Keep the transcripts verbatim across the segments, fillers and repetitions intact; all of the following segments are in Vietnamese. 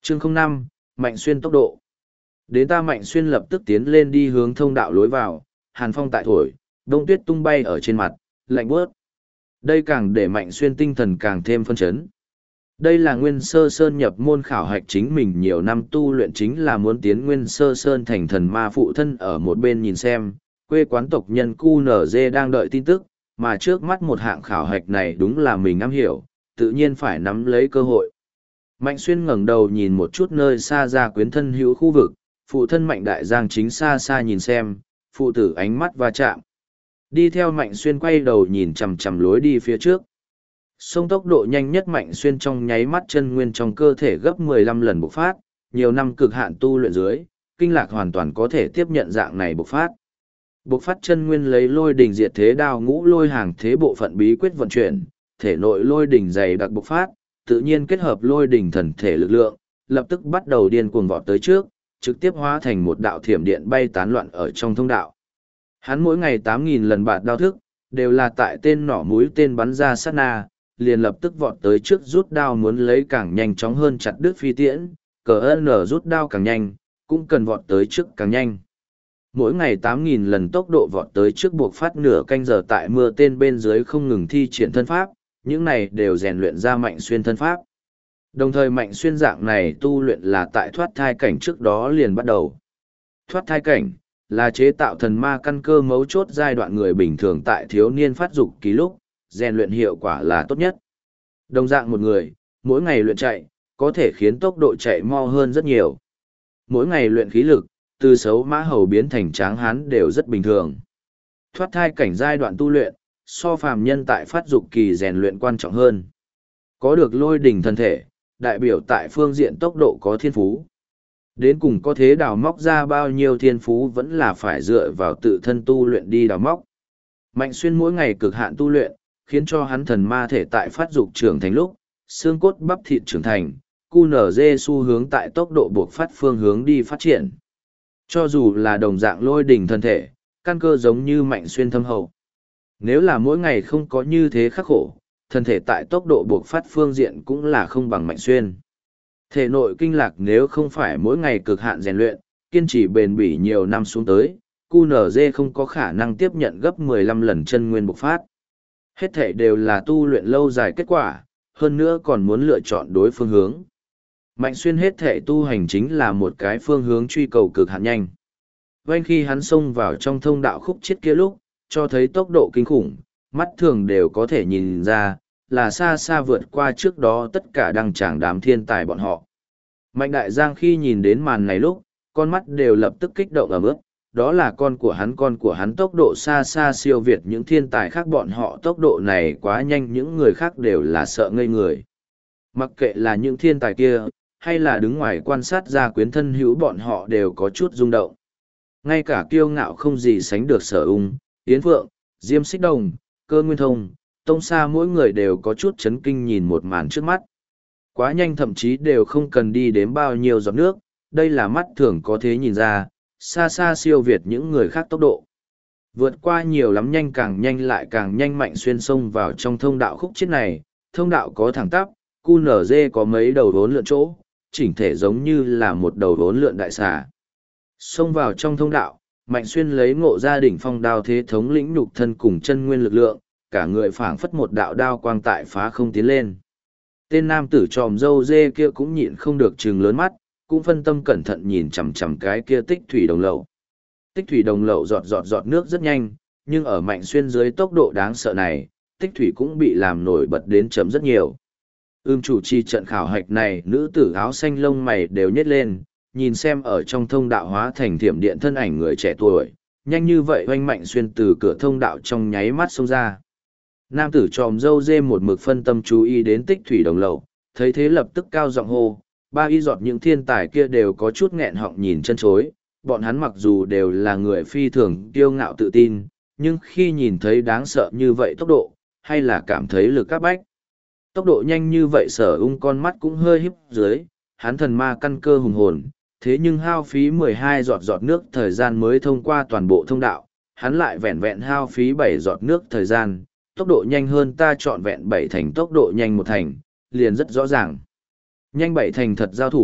Chương không năm, Mạnh Xuyên tốc độ. Đến ta Mạnh Xuyên lập tức tiến lên đi hướng thông đạo lối vào, hàn phong tại thổi, đông tuyết tung bay ở trên mặt, lạnh buốt. Đây càng để Mạnh Xuyên tinh thần càng thêm phân chấn. Đây là Nguyên Sơ Sơn nhập môn khảo hạch chính mình nhiều năm tu luyện chính là muốn tiến Nguyên Sơ Sơn thành thần ma phụ thân ở một bên nhìn xem, quê quán tộc nhân Q N G đang đợi tin tức, mà trước mắt một hạng khảo hạch này đúng là mình am hiểu, tự nhiên phải nắm lấy cơ hội. Mạnh Xuyên ngẩng đầu nhìn một chút nơi xa ra quyến thân hữu khu vực, phụ thân Mạnh Đại Giang chính xa xa nhìn xem, phụ tử ánh mắt va chạm. Đi theo Mạnh Xuyên quay đầu nhìn chằm chằm lối đi phía trước. Sông tốc độ nhanh nhất Mạnh Xuyên trong nháy mắt chân nguyên trong cơ thể gấp mười lăm lần bộc phát, nhiều năm cực hạn tu luyện dưới, kinh lạc hoàn toàn có thể tiếp nhận dạng này bộc phát. Bộc phát chân nguyên lấy lôi đỉnh diệt thế đao ngũ lôi hàng thế bộ phận bí quyết vận chuyển, thể nội lôi đỉnh dày đặc bộc phát, tự nhiên kết hợp lôi đỉnh thần thể lực lượng, lập tức bắt đầu điên cuồng vọt tới trước, trực tiếp hóa thành một đạo thiểm điện bay tán loạn ở trong thông đạo. Hắn mỗi ngày tám nghìn lần bạt đao thức, đều là tại tên nỏ mũi tên bắn ra sát na, liền lập tức vọt tới trước rút đao muốn lấy càng nhanh chóng hơn chặt đứt phi tiễn, cờ ơn rút đao càng nhanh, cũng cần vọt tới trước càng nhanh. Mỗi ngày tám nghìn lần tốc độ vọt tới trước buộc phát nửa canh giờ tại mưa tên bên dưới không ngừng thi triển thân pháp, những này đều rèn luyện ra Mạnh Xuyên thân pháp. Đồng thời Mạnh Xuyên dạng này tu luyện là tại thoát thai cảnh trước đó liền bắt đầu. Thoát thai cảnh là chế tạo thần ma căn cơ mấu chốt giai đoạn người bình thường tại thiếu niên phát dục kỳ lúc, rèn luyện hiệu quả là tốt nhất. Đồng dạng một người, mỗi ngày luyện chạy, có thể khiến tốc độ chạy mau hơn rất nhiều. Mỗi ngày luyện khí lực, từ xấu mã hầu biến thành tráng hán đều rất bình thường. Thoát thai cảnh giai đoạn tu luyện, so phàm nhân tại phát dục kỳ rèn luyện quan trọng hơn. Có được lôi đỉnh thân thể, đại biểu tại phương diện tốc độ có thiên phú. Đến cùng có thế đào móc ra bao nhiêu thiên phú vẫn là phải dựa vào tự thân tu luyện đi đào móc. Mạnh Xuyên mỗi ngày cực hạn tu luyện, khiến cho hắn thần ma thể tại phát dục trưởng thành lúc, xương cốt bắp thịt trưởng thành, Q N G xu hướng tại tốc độ buộc phát phương hướng đi phát triển. Cho dù là đồng dạng lôi đỉnh thân thể, căn cơ giống như Mạnh Xuyên thâm hậu. Nếu là mỗi ngày không có như thế khắc khổ, thân thể tại tốc độ buộc phát phương diện cũng là không bằng Mạnh Xuyên. Thể nội kinh lạc nếu không phải mỗi ngày cực hạn rèn luyện, kiên trì bền bỉ nhiều năm xuống tới, Q N G không có khả năng tiếp nhận gấp mười lăm lần chân nguyên bộc phát. Hết thể đều là tu luyện lâu dài kết quả, hơn nữa còn muốn lựa chọn đối phương hướng. Mạnh Xuyên hết thể tu hành chính là một cái phương hướng truy cầu cực hạn nhanh. Vành khi hắn xông vào trong thông đạo khúc chết kia lúc, cho thấy tốc độ kinh khủng, mắt thường đều có thể nhìn ra, là xa xa vượt qua trước đó tất cả đăng tràng đám thiên tài bọn họ. Mạnh Đại Giang khi nhìn đến màn này lúc, con mắt đều lập tức kích động ầm ướt, đó là con của hắn con của hắn tốc độ xa xa siêu việt những thiên tài khác bọn họ tốc độ này quá nhanh những người khác đều là sợ ngây người. Mặc kệ là những thiên tài kia, hay là đứng ngoài quan sát ra quyến thân hữu bọn họ đều có chút rung động. Ngay cả kiêu ngạo không gì sánh được Sở Ung, Yến Phượng, Diêm Xích Đồng, Cơ Nguyên Thông, Tông Sa mỗi người đều có chút chấn kinh nhìn một màn trước mắt. Quá nhanh thậm chí đều không cần đi đếm bao nhiêu giọt nước, đây là mắt thường có thế nhìn ra, xa xa siêu việt những người khác tốc độ. Vượt qua nhiều lắm nhanh càng nhanh lại càng nhanh Mạnh Xuyên xông vào trong thông đạo khúc chết này, thông đạo có thẳng tắp, Q N G có mấy đầu vốn lượn chỗ, chỉnh thể giống như là một đầu vốn lượn đại xà. Xông vào trong thông đạo, Mạnh Xuyên lấy ngộ ra đỉnh phong đao thế thống lĩnh nhục thân cùng chân nguyên lực lượng, cả người phảng phất một đạo đao quang tại phá không tiến lên. Tên nam tử tròm dâu dê kia cũng nhịn không được trừng lớn mắt, cũng phân tâm cẩn thận nhìn chằm chằm cái kia tích thủy đồng lậu. Tích thủy đồng lậu giọt giọt giọt nước rất nhanh, nhưng ở Mạnh Xuyên dưới tốc độ đáng sợ này, tích thủy cũng bị làm nổi bật đến chấm rất nhiều. Ưm chủ trì trận khảo hạch này, nữ tử áo xanh lông mày đều nhếch lên, nhìn xem ở trong thông đạo hóa thành thiểm điện thân ảnh người trẻ tuổi, nhanh như vậy oanh Mạnh Xuyên từ cửa thông đạo trong nháy mắt xông ra. Nam tử tròm dâu dê một mực phân tâm chú ý đến tích thủy đồng lậu, thấy thế lập tức cao giọng hô, ba y giọt những thiên tài kia đều có chút nghẹn họng nhìn chân chối, bọn hắn mặc dù đều là người phi thường kiêu ngạo tự tin, nhưng khi nhìn thấy đáng sợ như vậy tốc độ, hay là cảm thấy lực áp bách. Tốc độ nhanh như vậy Sở Ung con mắt cũng hơi híp dưới, hắn thần ma căn cơ hùng hồn, thế nhưng hao phí mười hai giọt giọt nước thời gian mới thông qua toàn bộ thông đạo, hắn lại vẹn vẹn hao phí bảy giọt nước thời gian, tốc độ nhanh hơn ta trọn vẹn bảy thành tốc độ nhanh một thành, liền rất rõ ràng. Nhanh bảy thành thật giao thủ,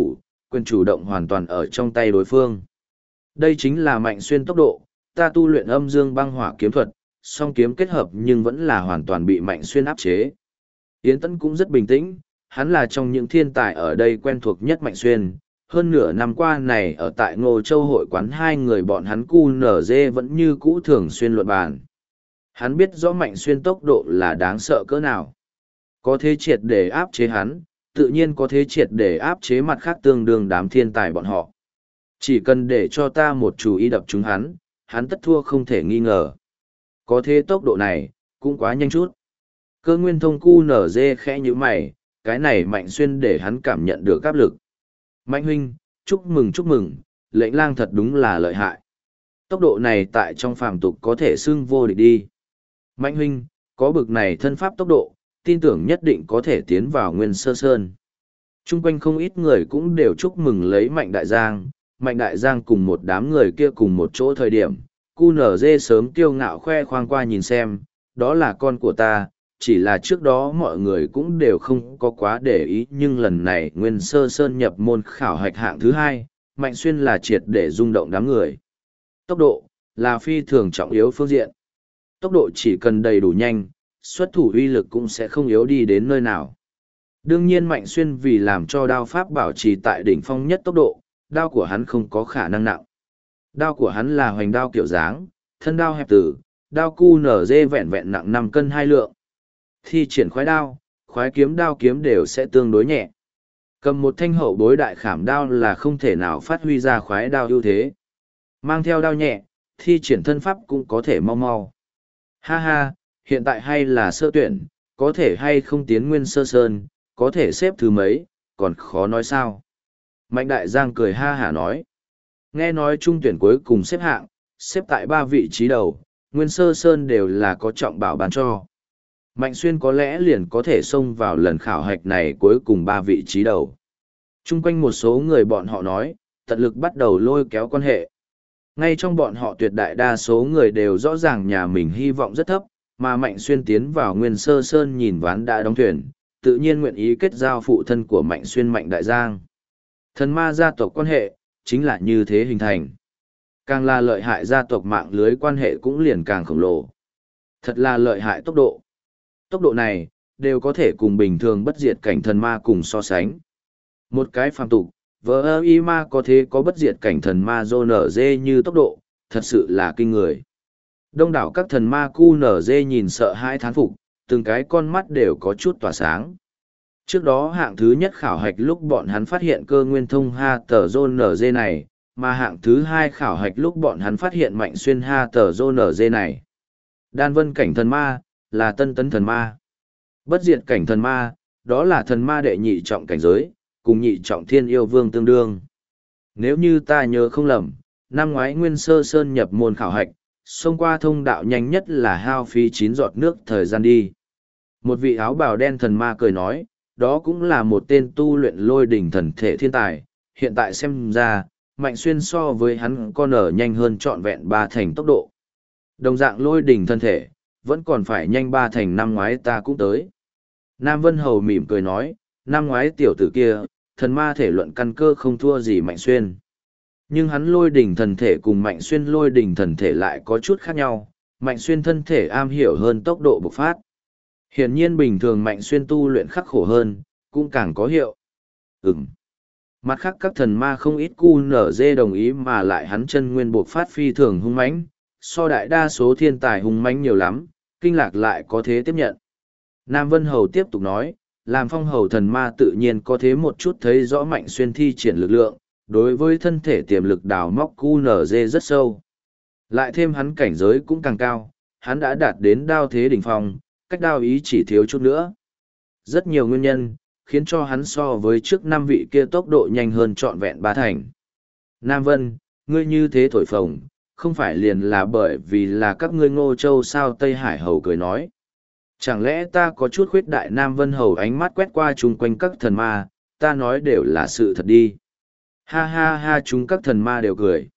quyền chủ động hoàn toàn ở trong tay đối phương. Đây chính là Mạnh Xuyên tốc độ, ta tu luyện âm dương băng hỏa kiếm thuật, song kiếm kết hợp nhưng vẫn là hoàn toàn bị Mạnh Xuyên áp chế. Yến Tấn cũng rất bình tĩnh, hắn là trong những thiên tài ở đây quen thuộc nhất Mạnh Xuyên. Hơn nửa năm qua này ở tại Ngô Châu hội quán hai người bọn hắn cu nở dê vẫn như cũ thường xuyên luận bàn. Hắn biết rõ Mạnh Xuyên tốc độ là đáng sợ cỡ nào. Có thế triệt để áp chế hắn, tự nhiên có thế triệt để áp chế mặt khác tương đương đám thiên tài bọn họ. Chỉ cần để cho ta một chú ý đập chúng hắn, hắn tất thua không thể nghi ngờ. Có thế tốc độ này, cũng quá nhanh chút. Cơ Nguyên Thông cu nở dê khẽ như mày, cái này Mạnh Xuyên để hắn cảm nhận được áp lực. Mạnh huynh, chúc mừng chúc mừng, lệnh lang thật đúng là lợi hại. Tốc độ này tại trong phàm tục có thể xưng vô địch đi. Mạnh huynh, có bực này thân pháp tốc độ, tin tưởng nhất định có thể tiến vào Nguyên Sơ Sơn. Trung quanh không ít người cũng đều chúc mừng lấy Mạnh Đại Giang. Mạnh Đại Giang cùng một đám người kia cùng một chỗ thời điểm, cu nở dê sớm kiêu ngạo khoe khoang qua nhìn xem, đó là con của ta. Chỉ là trước đó mọi người cũng đều không có quá để ý, nhưng lần này Nguyên Sơ Sơn nhập môn khảo hạch hạng thứ hai, Mạnh Xuyên là triệt để rung động đám người. Tốc độ là phi thường trọng yếu phương diện. Tốc độ chỉ cần đầy đủ nhanh, xuất thủ uy lực cũng sẽ không yếu đi đến nơi nào. Đương nhiên Mạnh Xuyên vì làm cho đao pháp bảo trì tại đỉnh phong nhất tốc độ, đao của hắn không có khả năng nặng. Đao của hắn là hoành đao kiểu dáng, thân đao hẹp tử, đao cu nở dê vẹn vẹn nặng năm cân hai lượng. Thi triển khoái đao, khoái kiếm đao kiếm đều sẽ tương đối nhẹ. Cầm một thanh hậu bối đại khảm đao là không thể nào phát huy ra khoái đao ưu thế. Mang theo đao nhẹ, thi triển thân pháp cũng có thể mau mau. Ha ha, hiện tại hay là sơ tuyển, có thể hay không tiến Nguyên Sơ Sơn, có thể xếp thứ mấy, còn khó nói sao. Mạnh Đại Giang cười ha hả nói. Nghe nói trung tuyển cuối cùng xếp hạng, xếp tại ba vị trí đầu, Nguyên Sơ Sơn đều là có trọng bảo bán cho. Mạnh Xuyên có lẽ liền có thể xông vào lần khảo hạch này cuối cùng ba vị trí đầu. Trung quanh một số người bọn họ nói, tận lực bắt đầu lôi kéo quan hệ. Ngay trong bọn họ tuyệt đại đa số người đều rõ ràng nhà mình hy vọng rất thấp, mà Mạnh Xuyên tiến vào Nguyên Sơ Sơn nhìn ván đã đóng thuyền, tự nhiên nguyện ý kết giao phụ thân của Mạnh Xuyên Mạnh Đại Giang. Thần ma gia tộc quan hệ, chính là như thế hình thành. Càng là lợi hại gia tộc mạng lưới quan hệ cũng liền càng khổng lồ. Thật là lợi hại tốc độ. Tốc độ này, đều có thể cùng bình thường bất diệt cảnh thần ma cùng so sánh. Một cái phàm tục, vỡ y ma có thế có bất diệt cảnh thần ma dô nở dê như tốc độ, thật sự là kinh người. Đông đảo các thần ma cu nở dê nhìn sợ hãi thán phục, từng cái con mắt đều có chút tỏa sáng. Trước đó hạng thứ nhất khảo hạch lúc bọn hắn phát hiện cơ nguyên thông ha tờ dô nở dê này, mà hạng thứ hai khảo hạch lúc bọn hắn phát hiện Mạnh Xuyên ha tờ dô nở dê này. Đan vân cảnh thần ma, là tân tấn thần ma. Bất diệt cảnh thần ma, đó là thần ma đệ nhị trọng cảnh giới, cùng nhị trọng thiên yêu vương tương đương. Nếu như ta nhớ không lầm, năm ngoái Nguyên Sơ Sơn nhập môn khảo hạch, xông qua thông đạo nhanh nhất là hao phí chín giọt nước thời gian đi. Một vị áo bào đen thần ma cười nói, đó cũng là một tên tu luyện lôi đỉnh thần thể thiên tài, hiện tại xem ra, Mạnh Xuyên so với hắn con ở nhanh hơn trọn vẹn ba thành tốc độ. Đồng dạng lôi đỉnh thân thể, vẫn còn phải nhanh ba thành năm ngoái ta cũng tới. Nam Vân Hầu mỉm cười nói, năm ngoái tiểu tử kia, thần ma thể luận căn cơ không thua gì Mạnh Xuyên. Nhưng hắn lôi đỉnh thần thể cùng Mạnh Xuyên lôi đỉnh thần thể lại có chút khác nhau, Mạnh Xuyên thân thể am hiểu hơn tốc độ bộc phát. Hiển nhiên bình thường Mạnh Xuyên tu luyện khắc khổ hơn, cũng càng có hiệu. Ừm. Mặt khác các thần ma không ít cu nở dê đồng ý mà lại hắn chân nguyên bộc phát phi thường hung mãnh, so đại đa số thiên tài hung mãnh nhiều lắm, kinh lạc lại có thế tiếp nhận. Nam Vân Hầu tiếp tục nói, làm phong hầu thần ma tự nhiên có thế một chút thấy rõ Mạnh Xuyên thi triển lực lượng, đối với thân thể tiềm lực đào móc cu nở dê rất sâu. Lại thêm hắn cảnh giới cũng càng cao, hắn đã đạt đến đao thế đỉnh phong, cách đao ý chỉ thiếu chút nữa. Rất nhiều nguyên nhân, khiến cho hắn so với trước năm vị kia tốc độ nhanh hơn trọn vẹn ba thành. Nam Vân, ngươi như thế thổi phồng, không phải liền là bởi vì là các ngươi Ngô Châu sao? Tây Hải Hầu cười nói. Chẳng lẽ ta có chút khuyết đại? Nam Vân Hầu ánh mắt quét qua chung quanh các thần ma, ta nói đều là sự thật đi. Ha ha ha, chúng các thần ma đều cười.